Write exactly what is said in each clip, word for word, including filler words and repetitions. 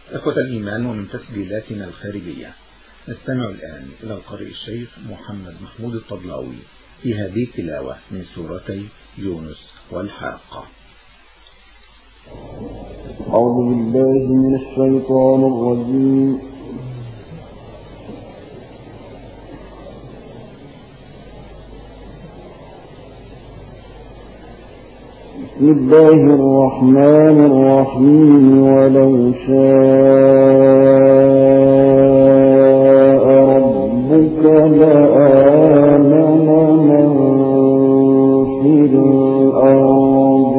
إخوة الإيمان، ومن تسجيلاتنا الخارجية نستمع الآن إلى القارئ الشيخ محمد محمود الطبلاوي في هذه التلاوة من سورتي يونس والحاقة. أعوذ بالله من الشيطان الرجيم. بسم الله الرحمن الرحيم. ولو شاء ربك لآمن من في الأرض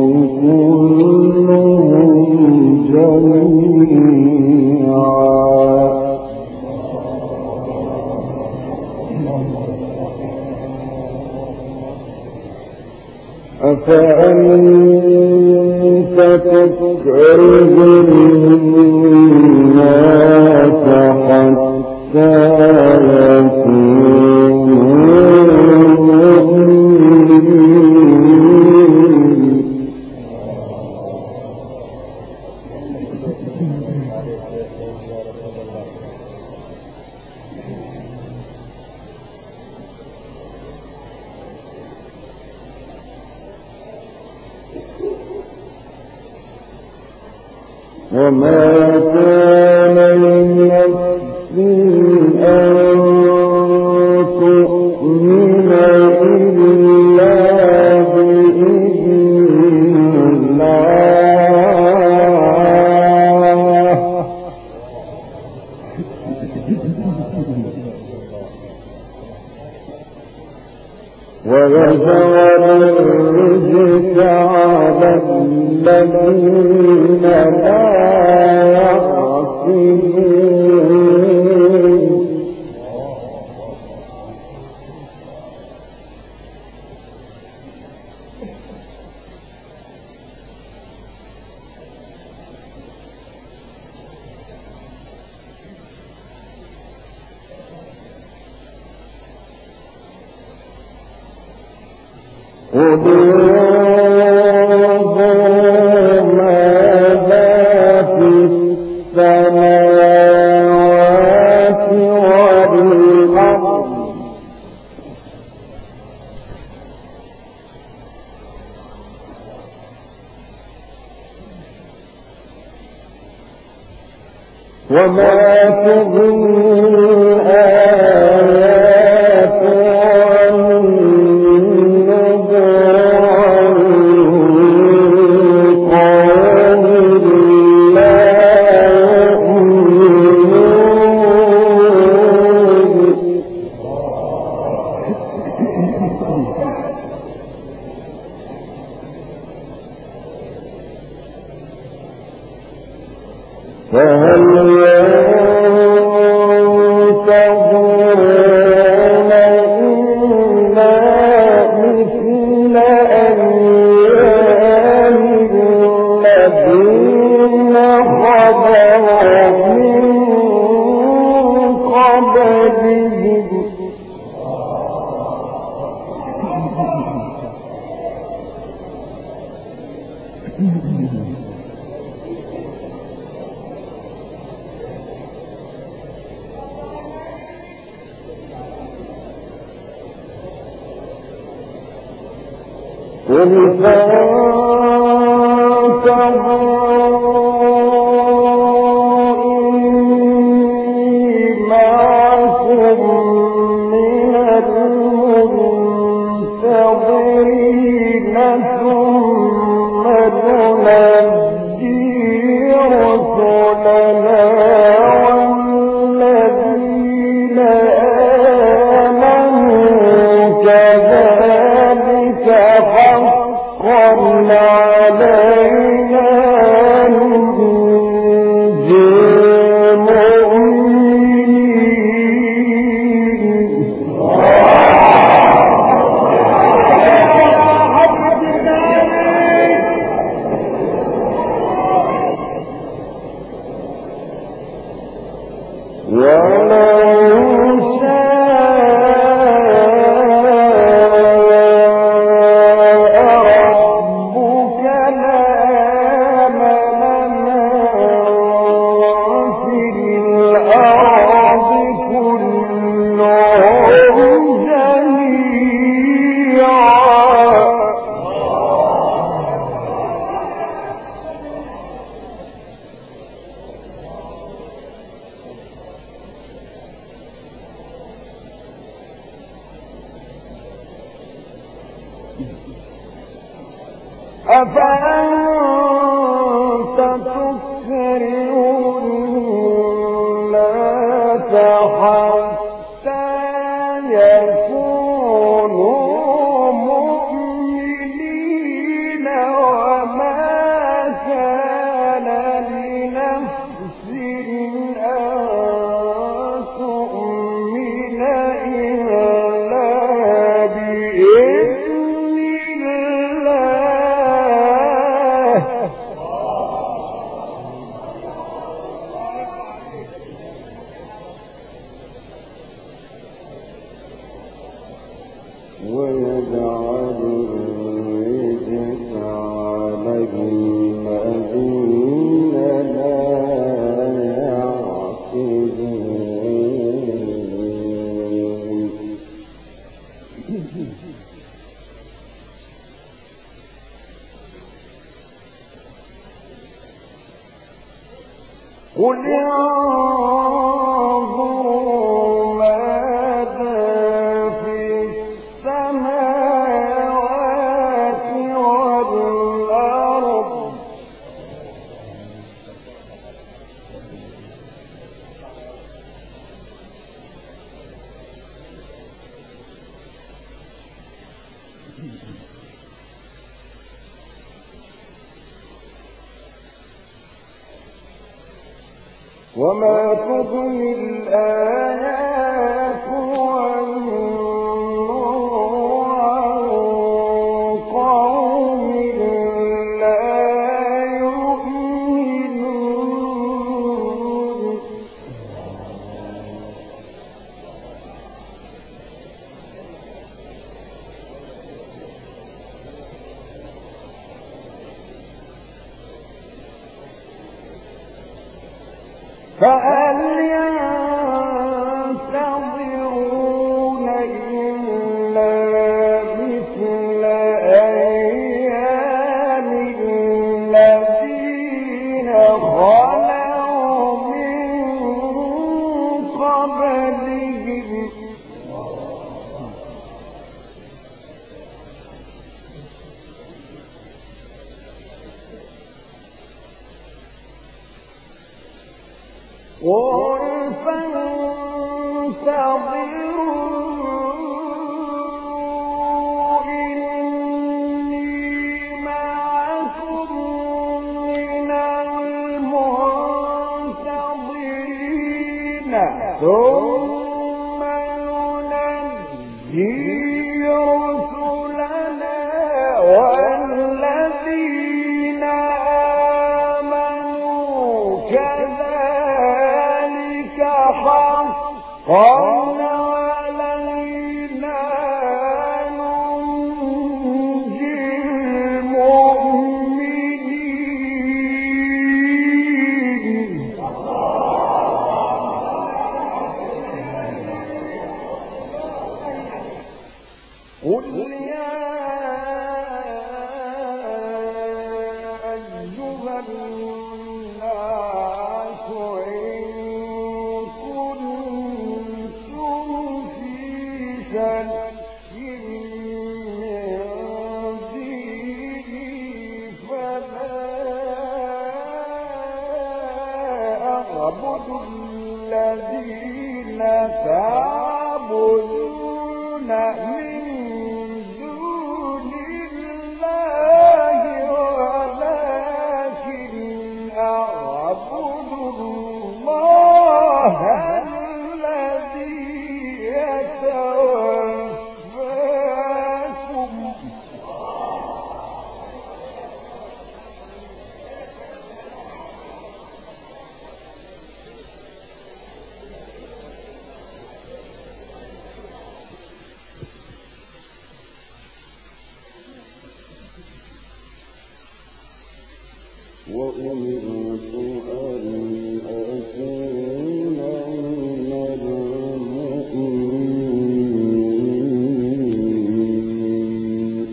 كلهم جميعا أفأنت تكره الناس حتى يكونوا مؤمنين. وما كان لنفس أن تؤمن إلا بإذن الله ويجعل الرجس على الذين لا يعقلون. وما تغني الآيات والنذر عن قوم لا يؤمنون. فهل ينتظرون إلا مثل أيام الذين خلوا من قبلهم قل فانتظروا إني معكم من المنتظرين ثم ننجي رسلنا والذين آمنوا كذلك حقا علينا ننجي المؤمنين. ولو شاء ربك لآمن من أفأنت تكره الناس حتى يكونوا مؤمنين وما كان لنفس أن تؤمن إلا بإذن الله ويجعل الرجس على الذين لا يعقلون. قل انظروا ماذا في السماوات والأرض وما تغني الآيات والنور عن قوم لا يؤمنون. فهل ينتظرون إلا مثل أيام الذين خلوا من قبلهم قل فانتظروا إني معكم من المنتظرين ثم ننجي رسلنا والذين آمنوا كذلك حقا علينا ننجي المؤمنين. قل يا أيها الناس إن كنتم في شك من ديني فلا أعبد الذين تعبدون من دون الله ولكن أعبد الله الذي يتوفاكم وأمرت أن أكون من المؤمنين.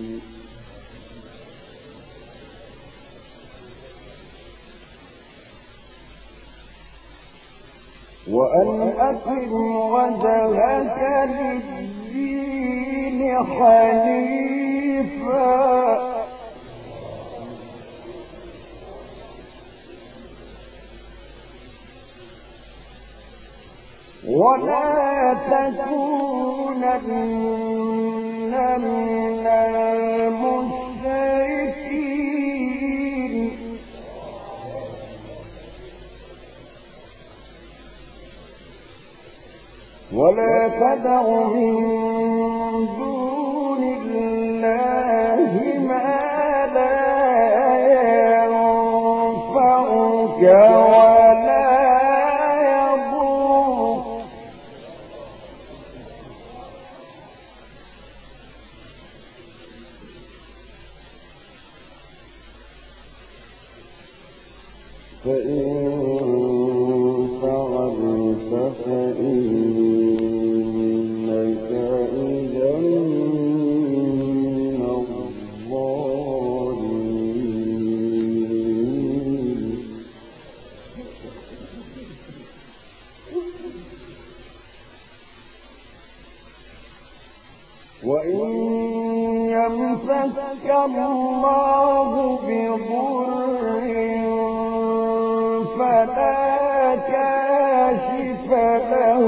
وأن أقم وجهك للدين حنيفا ولا تكونن من المشركين ولا تدع من دون الله ما لا ينفعك ولا يضرك فإن فعلت فإنك إذا من الظالمين وإن يمسك الله بضر فلا كاشف له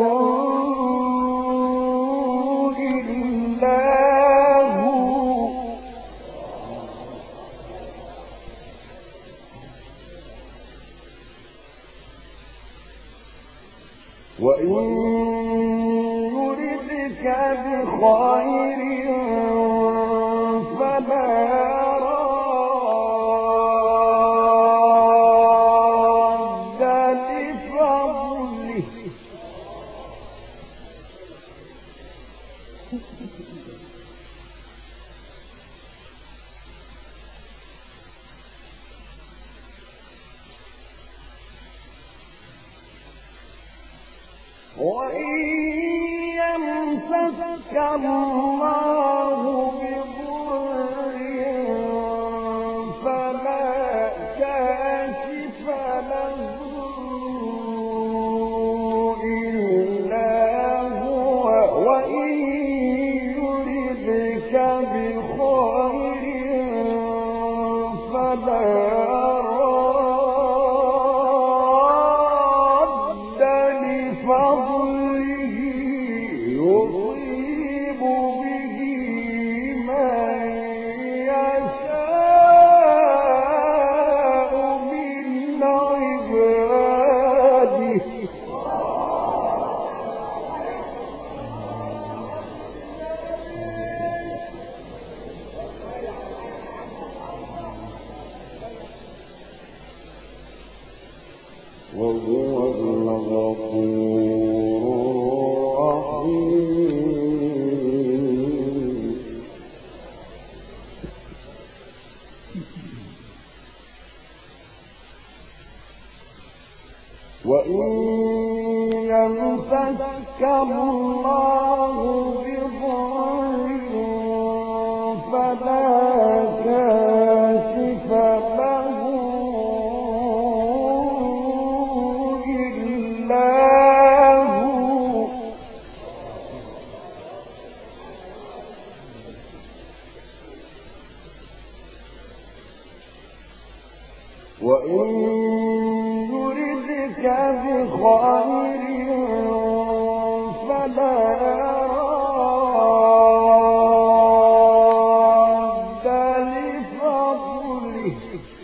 إلا هو وإن يردك بخير فلا وإن يمسك الله بضر فلا كاشف له إلا هو وإن يردك بخير فلا يصيب به من يشاء من عباده وهو الغفور وإن يمسك الله بضر فلا كاشف له إلا هو وإن يردك بخير فلا راد لفضله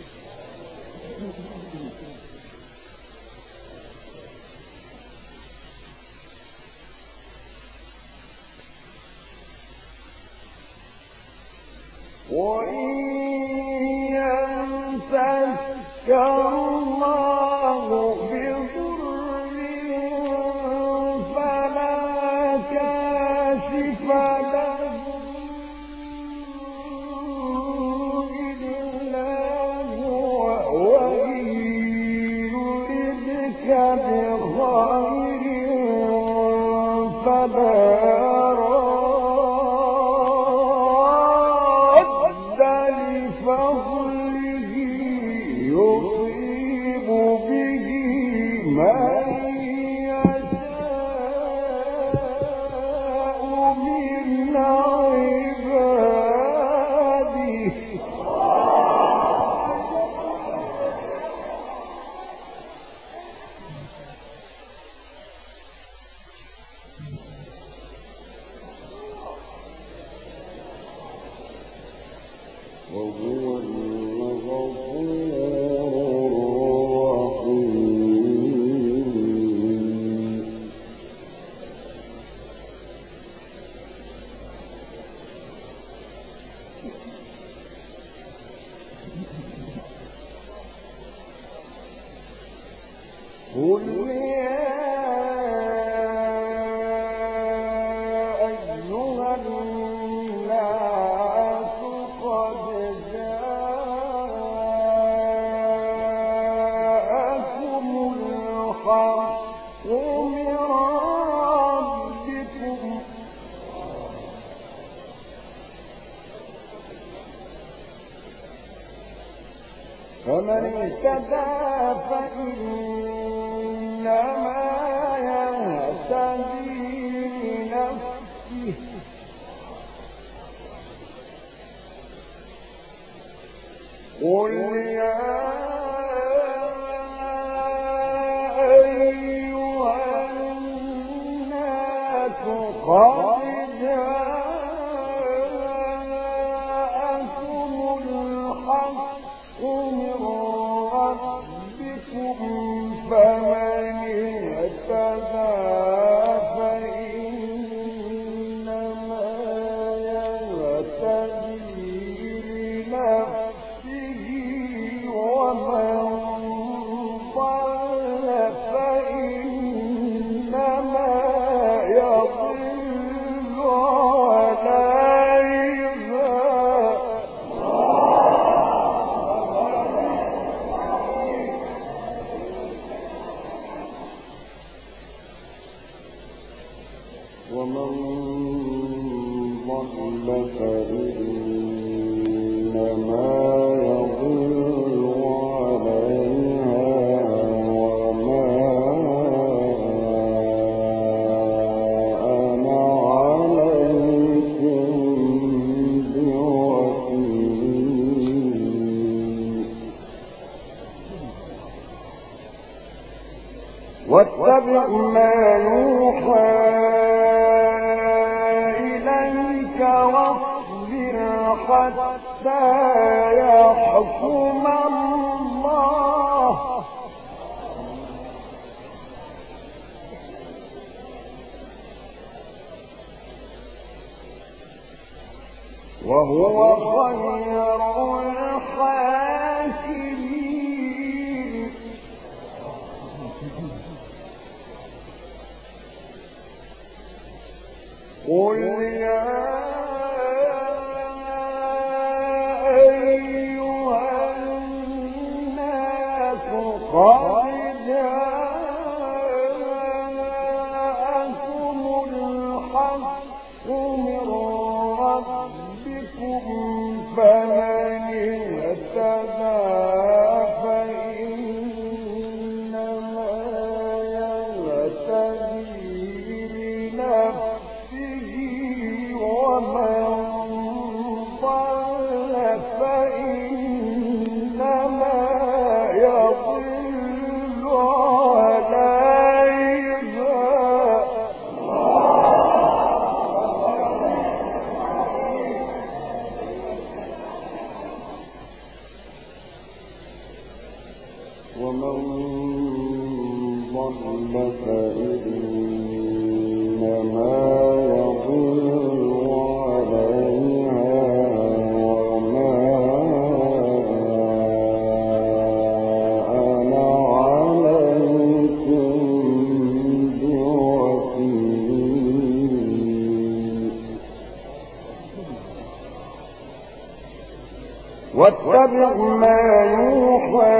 وإن يمسك الله بضر فلا كاشف له إلا هو وإن يردك بخير فلا يصيب به من يشاء من عباده فمن اهتدى فإنما يهتدي لنفسه قل يا أيها الناس قد جاءكم الحق من ربكم فمن اهتدى فإنما يهتدي لنفسه ومن ضل فإنما يضل عليها ومن ضل فإنما يضل عليها وما أنا عليكم بوكيل واتبع ما يوحى إليك واصبر حتى يحكم الله وهو خير الحاكمين قل يا أيها الناس قد جاءكم الحق من ربكم فمن اهتدى فإنما يهتدي لنفسه ومن ضل فإنما يضل عليها ومن ضل فإنما يضل عليها وما أنا عليكم بوكيل واتبع ما يوحى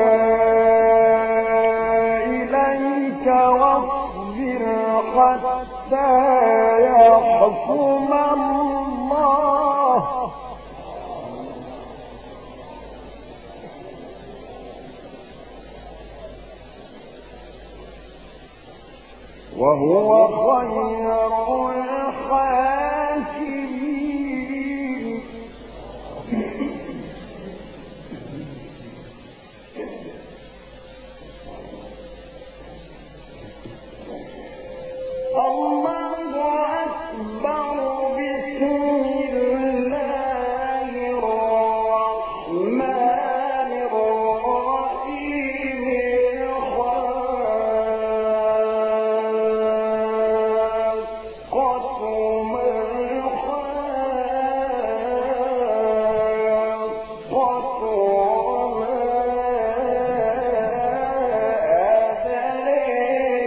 إليك واصبر حتى يحكم الله وهو خير الحاكمين الله أكبر بسم الله الرحمن الرحيم الحاقة ما الحاقة وما أدريك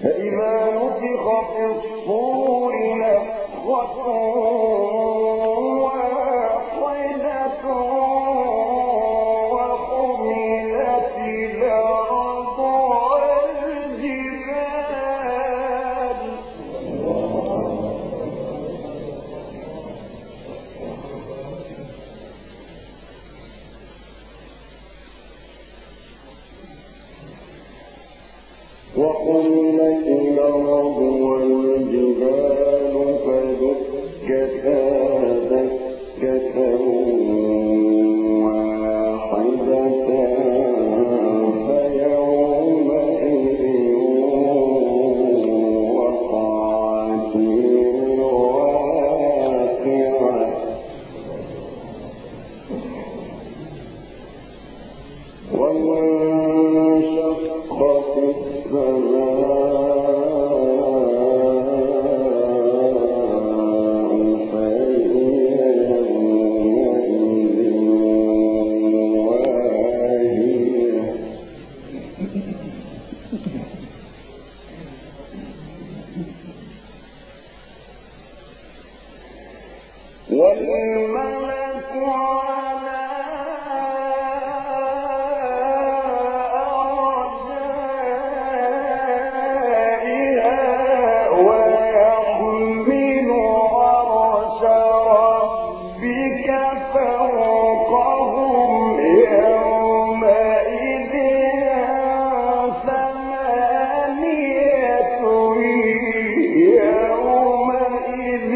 فإذا نفخ في الصور نفخة واحدة وحملت الأرض والجبال وحملت الأرض والجبال فدكتا دكة واحدة فيومئذ وقعت الواقعة وانشقت والملك على أرجائها ويحمل عرش ربك فوقهم يومئذ ثمانية يومئذ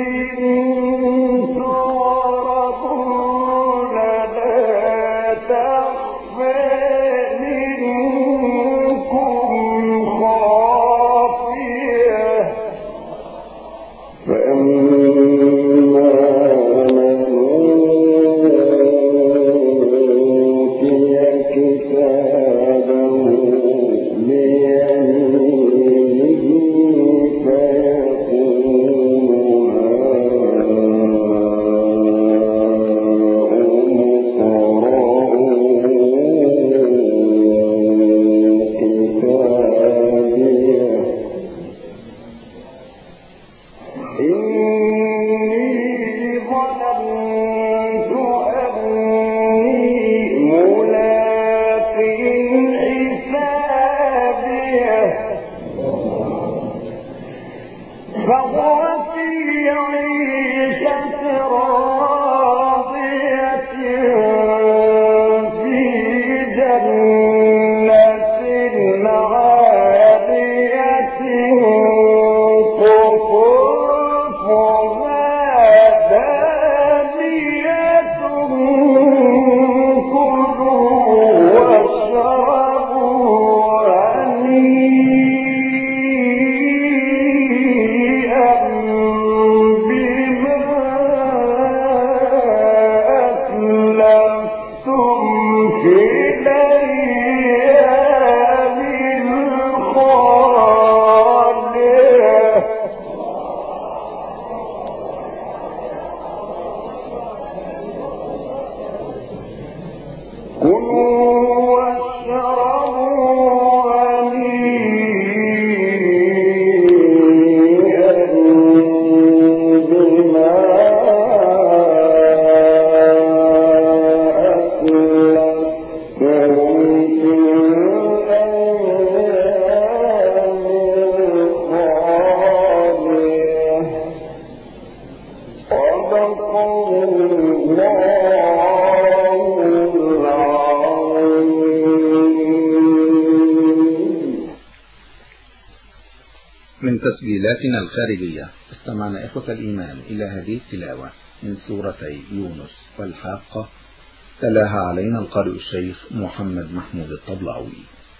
من تسجيلاتنا الخارجية استمعنا إخوة الإيمان إلى هذه التلاوة من سورتي يونس والحاقة، تلاها علينا القارئ الشيخ محمد محمود الطبلاوي.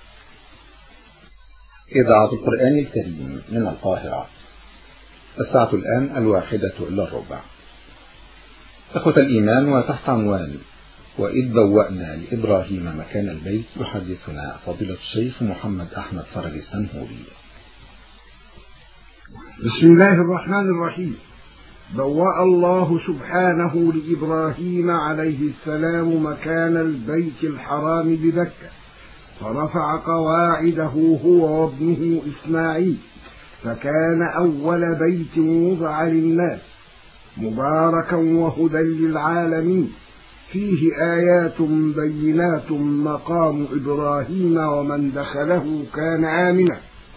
إذاعة القرآن الكريم من القاهرة. الساعة الآن الواحدة إلا الربع. إخوة الإيمان، وتحت عنوان وإذ بوأنا لإبراهيم مكان البيت، يحدثنا فضيلة الشيخ محمد أحمد فرج السنهوري. بسم الله الرحمن الرحيم. بوأ الله سبحانه لإبراهيم عليه السلام مكان البيت الحرام بمكة، فرفع قواعده هو وابنه إسماعيل، فكان أول بيت وضع للناس مباركا وهدى للعالمين، فيه آيات بينات مقام إبراهيم ومن دخله كان آمنا.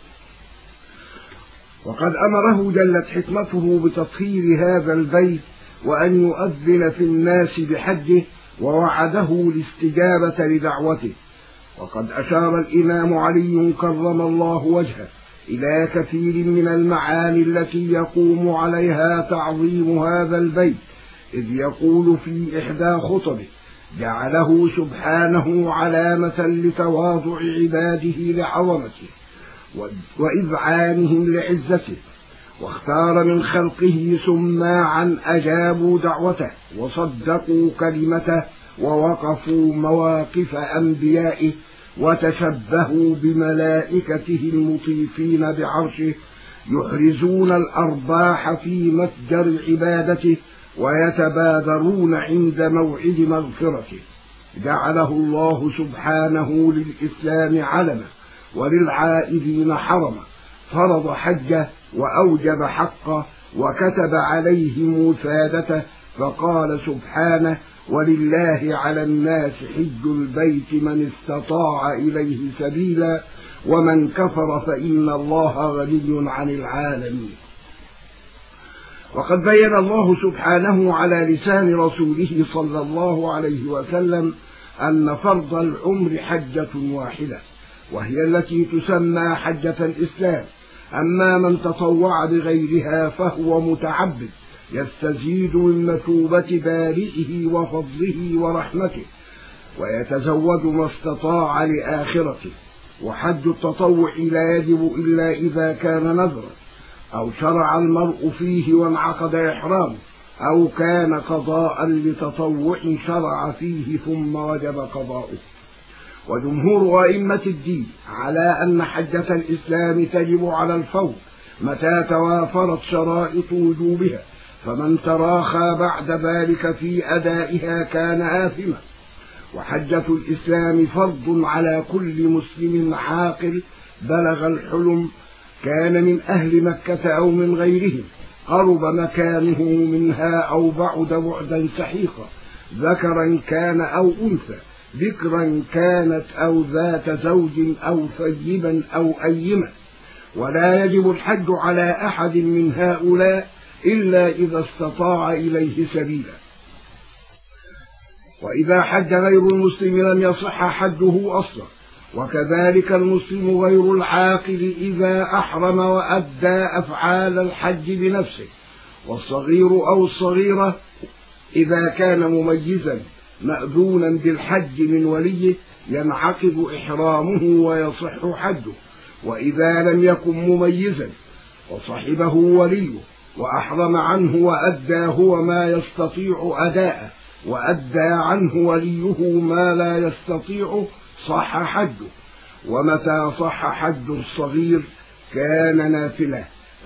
وقد أمره جلت حكمته بتطهير هذا البيت وأن يؤذن في الناس بحجه، ووعده الاستجابة لدعوته. وقد أشار الإمام علي كرم الله وجهه إلى كثير من المعاني التي يقوم عليها تعظيم هذا البيت، إذ يقول في إحدى خطبه: جعله سبحانه علامة لتواضع عباده لعظمته وإذعانهم لعزته، واختار من خلقه سماعا أجابوا دعوته وصدقوا كلمته ووقفوا مواقف أنبيائه وتشبهوا بملائكته المطيفين بعرشه، يحرزون الأرباح في متجر عبادته ويتبادرون عند موعد مغفرته. جعله الله سبحانه للإسلام علما وللعائدين حرما، فرض حجه وأوجب حقه وكتب عليهم وفادته، فقال سبحانه: ولله على الناس حج البيت من استطاع إليه سبيلا ومن كفر فإن الله غني عن العالمين. وقد بين الله سبحانه على لسان رسوله صلى الله عليه وسلم أن فرض العمر حجة واحدة، وهي التي تسمى حجة الإسلام. أما من تطوع بغيرها فهو متعبد يستزيد من مثوبة بارئه وفضله ورحمته، ويتزود ما استطاع لآخرته. وحج التطوع لا يجب إلا إذا كان نذرا، أو شرع المرء فيه وانعقد إحرامه، أو كان قضاء لتطوع شرع فيه ثم وجب قضاؤه. وجمهور أئمة الدين على أن حجة الإسلام تجب على الفور متى توافرت شرائط وجوبها، فمن تراخى بعد ذلك في أدائها كان آثما. وحجة الإسلام فرض على كل مسلم عاقل بلغ الحلم، كان من أهل مكة أو من غيرهم، قرب مكانه منها أو بعد بعدا سحيقا، ذكرا كان أو أنثى، ذكرا كانت أو ذات زوج أو ثيبا أو أيما. ولا يجب الحج على أحد من هؤلاء إلا إذا استطاع إليه سبيلا. وإذا حج غير المسلم لم يصح حجه أصلا، وكذلك المسلم غير العاقل إذا أحرم وأدى أفعال الحج بنفسه. والصغير أو الصغيرة إذا كان مميزا مأذونا بالحج من وليه ينعقد إحرامه ويصح حجه. وإذا لم يكن مميزا وصحبه وليه وأحرم عنه وأدى هو ما يستطيع أداءه وأدى عنه وليه ما لا يستطيع صح حجه. ومتى صح حج الصغير كان نافلة،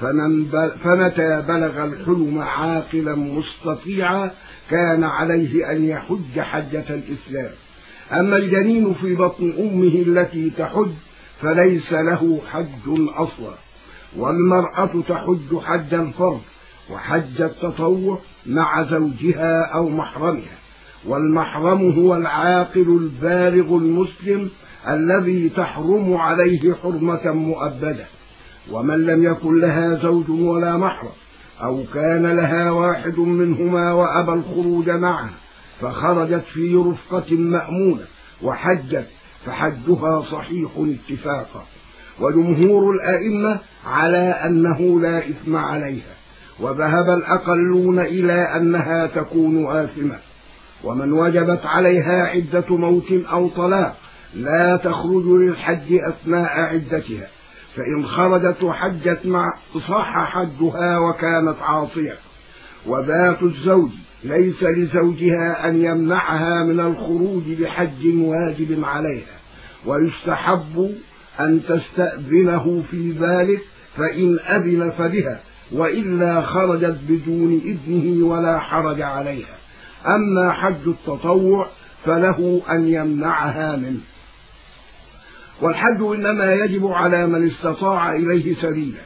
فمتى بلغ الحلم عاقلا مستطيعا كان عليه أن يحج حجة الإسلام. أما الجنين في بطن أمه التي تحج فليس له حج أصلا. والمرأة تحج حج الفرض وحج التطوع مع زوجها أو محرمها. والمحرم هو العاقل البالغ المسلم الذي تحرم عليه حرمة مؤبدة. ومن لم يكن لها زوج ولا محرم، أو كان لها واحد منهما وأبى الخروج معها فخرجت في رفقة مأمونة وحجت، فحجها صحيح اتفاقا. وجمهور الأئمة على أنه لا إثم عليها، وذهب الأقلون إلى أنها تكون آثمة. ومن وجبت عليها عدة موت أو طلاق لا تخرج للحج أثناء عدتها، فإن خرجت وحجت مع صح حجها وكانت عاصية. وذات الزوج ليس لزوجها أن يمنعها من الخروج بحج واجب عليها، ويستحب أن تستأذنه في ذلك، فإن أذن فبها، وإلا خرجت بدون إذنه ولا حرج عليها. أما حج التطوع فله أن يمنعها منه. والحج إنما يجب على من استطاع إليه سبيلا،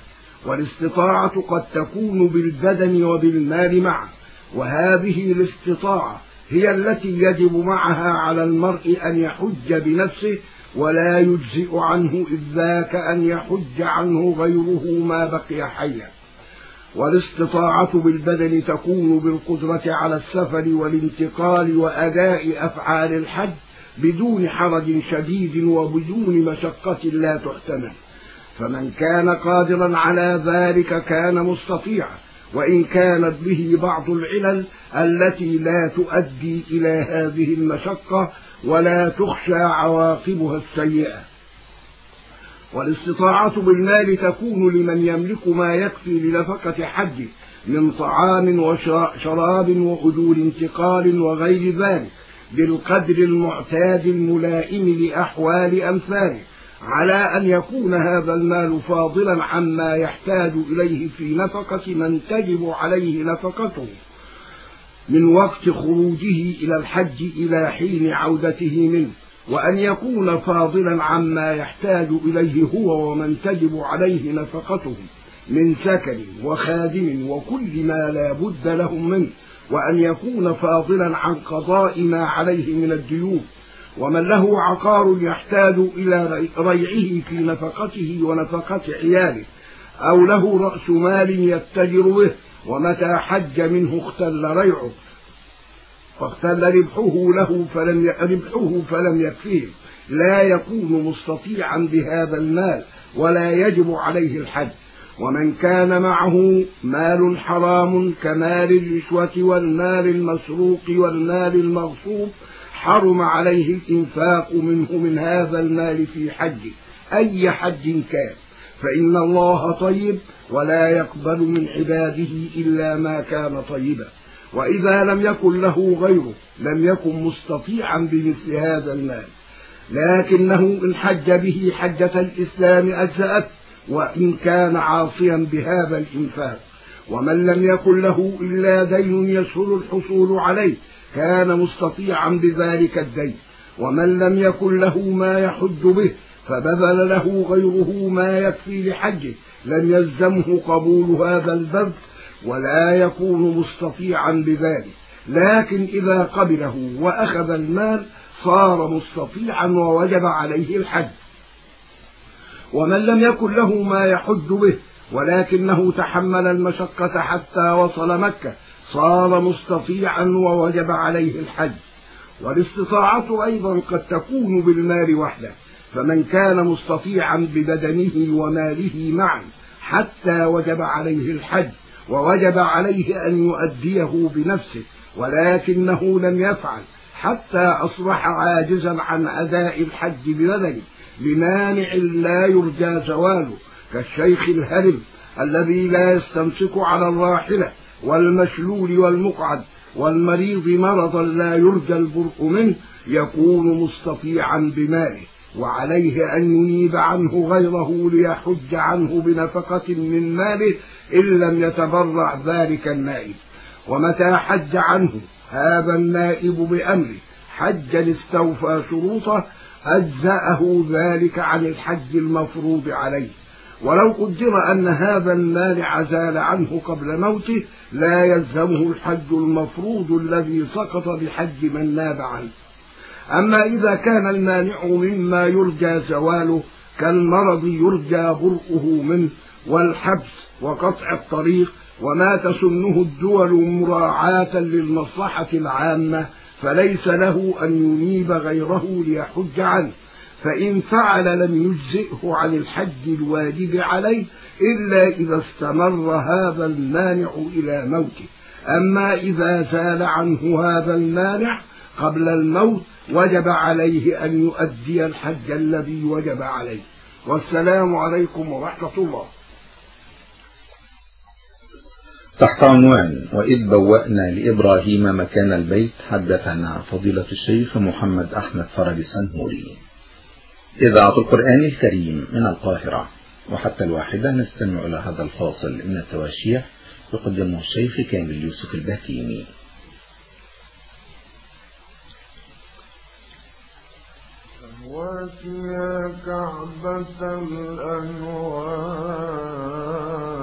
والاستطاعة قد تكون بالبدن وبالمال معا، وهذه الاستطاعة هي التي يجب معها على المرء أن يحج بنفسه، ولا يجزئ عنه إذ ذاك أن يحج عنه غيره ما بقي حيا. والاستطاعة بالبدن تكون بالقدرة على السفر والانتقال وأداء أفعال الحج بدون حرج شديد وبدون مشقة لا تحتمل، فمن كان قادرا على ذلك كان مستطيعا، وإن كانت به بعض العلل التي لا تؤدي إلى هذه المشقة ولا تخشى عواقبها السيئة. والاستطاعة بالمال تكون لمن يملك ما يكفي لنفقة حجه من طعام وشراب وأجور انتقال وغير ذلك بالقدر المعتاد الملائم لأحوال أمثاله، على أن يكون هذا المال فاضلا عما يحتاج إليه في نفقة من تجب عليه نفقته من وقت خروجه إلى الحج إلى حين عودته منه، وأن يكون فاضلا عما يحتاج إليه هو ومن تجب عليه نفقته من سكن وخادم وكل ما لا بد لهم منه، وأن يكون فاضلا عن قضاء ما عليه من الديون، ومن له عقار يحتاج إلى ريعه في نفقته ونفقة عياله، أو له رأس مال يتجر به ومتى حج منه اختل ريعه فاختل ربحه له فلم ربحه فلم يكفيه، لا يكون مستطيعا بهذا المال ولا يجب عليه الحج. ومن كان معه مال حرام كمال الرشوة والمال المسروق والمال المغصوب حرم عليه الإنفاق منه من هذا المال في حجه أي حج كان، فإن الله طيب ولا يقبل من عباده إلا ما كان طيبا. وإذا لم يكن له غيره لم يكن مستطيعا بمثل هذا المال، لكنه إن حج به حجة الإسلام أجزأت وإن كان عاصيا بهذا الإنفاق. ومن لم يكن له إلا دين يسهل الحصول عليه كان مستطيعا بذلك الدين، ومن لم يكن له ما يحج به فبذل له غيره ما يكفي لحجه لم يلزمه قبول هذا البذل ولا يكون مستطيعا بذلك، لكن إذا قبله وأخذ المال صار مستطيعا ووجب عليه الحج. ومن لم يكن له ما يحج به ولكنه تحمل المشقة حتى وصل مكة صار مستطيعا ووجب عليه الحج. والاستطاعة أيضا قد تكون بالمال وحده، فمن كان مستطيعا ببدنه وماله معا حتى وجب عليه الحج ووجب عليه أن يؤديه بنفسه، ولكنه لم يفعل حتى أصبح عاجزا عن أداء الحج ببدنه لمانع لا يرجى زواله، كالشيخ الهرم الذي لا يستمسك على الراحلة والمشلول والمقعد والمريض مرضا لا يرجى البرء منه، يكون مستطيعا بماله وعليه أن ينيب عنه غيره ليحج عنه بنفقة من ماله إن لم يتبرع ذلك النائب. ومتى حج عنه هذا النائب بأمره حجا استوفى شروطه أجزأه ذلك عن الحج المفروض عليه. ولو قدر أن هذا المانع زال عنه قبل موته لا يلزمه الحج المفروض الذي سقط بحج من ناب عنه. أما إذا كان المانع مما يرجى زواله كالمرض يرجى برؤه منه والحبس وقطع الطريق وما تسنه الدول مراعاة للمصلحة العامة فليس له أن ينيب غيره ليحج عنه، فإن فعل لم يجزئه عن الحج الواجب عليه إلا إذا استمر هذا المانع إلى موته. أما إذا زال عنه هذا المانع قبل الموت وجب عليه أن يؤدي الحج الذي وجب عليه. والسلام عليكم ورحمة الله. تحت عنوان وإذ بوأنا لإبراهيم مكان البيت حدثنا فضيلة الشيخ محمد أحمد فرج السنهوري. إذاعة القرآن الكريم من القاهرة. وحتى الواحدة نستمع إلى هذا الفاصل من التواشيح يقدمه الشيخ كامل يوسف البهتيمي. وَسِيَ كَعْبَةَ الْأَنْوَارِ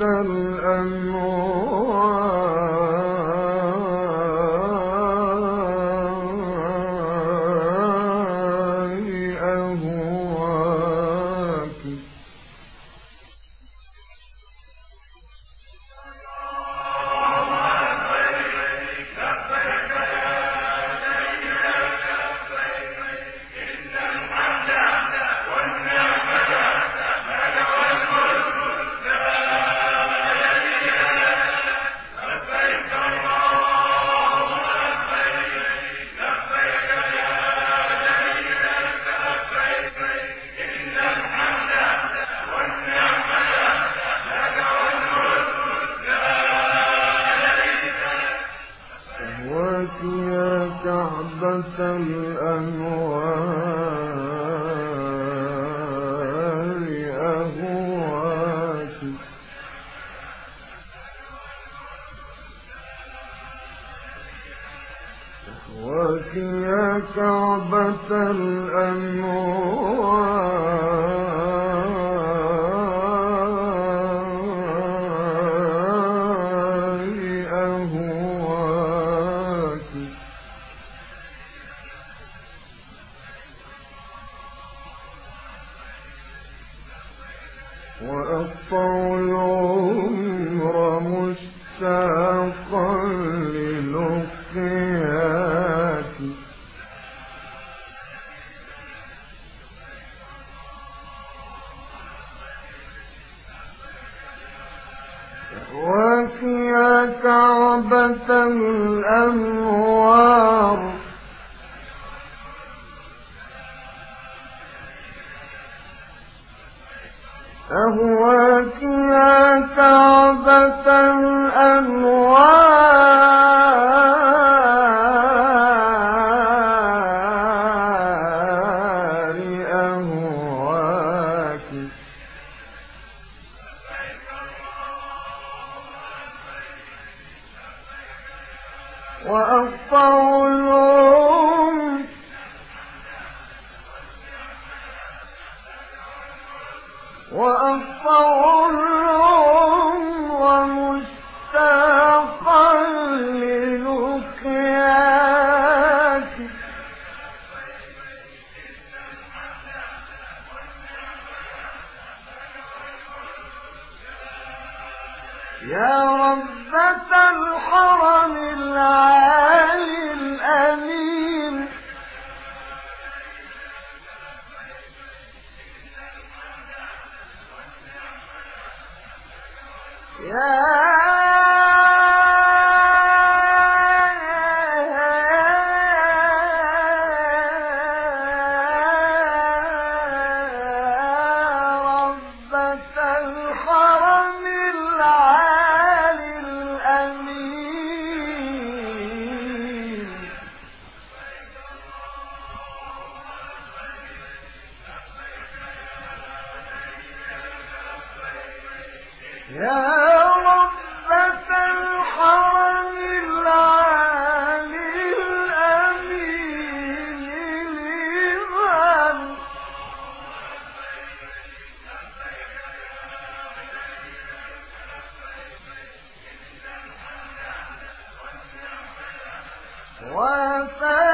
وفاء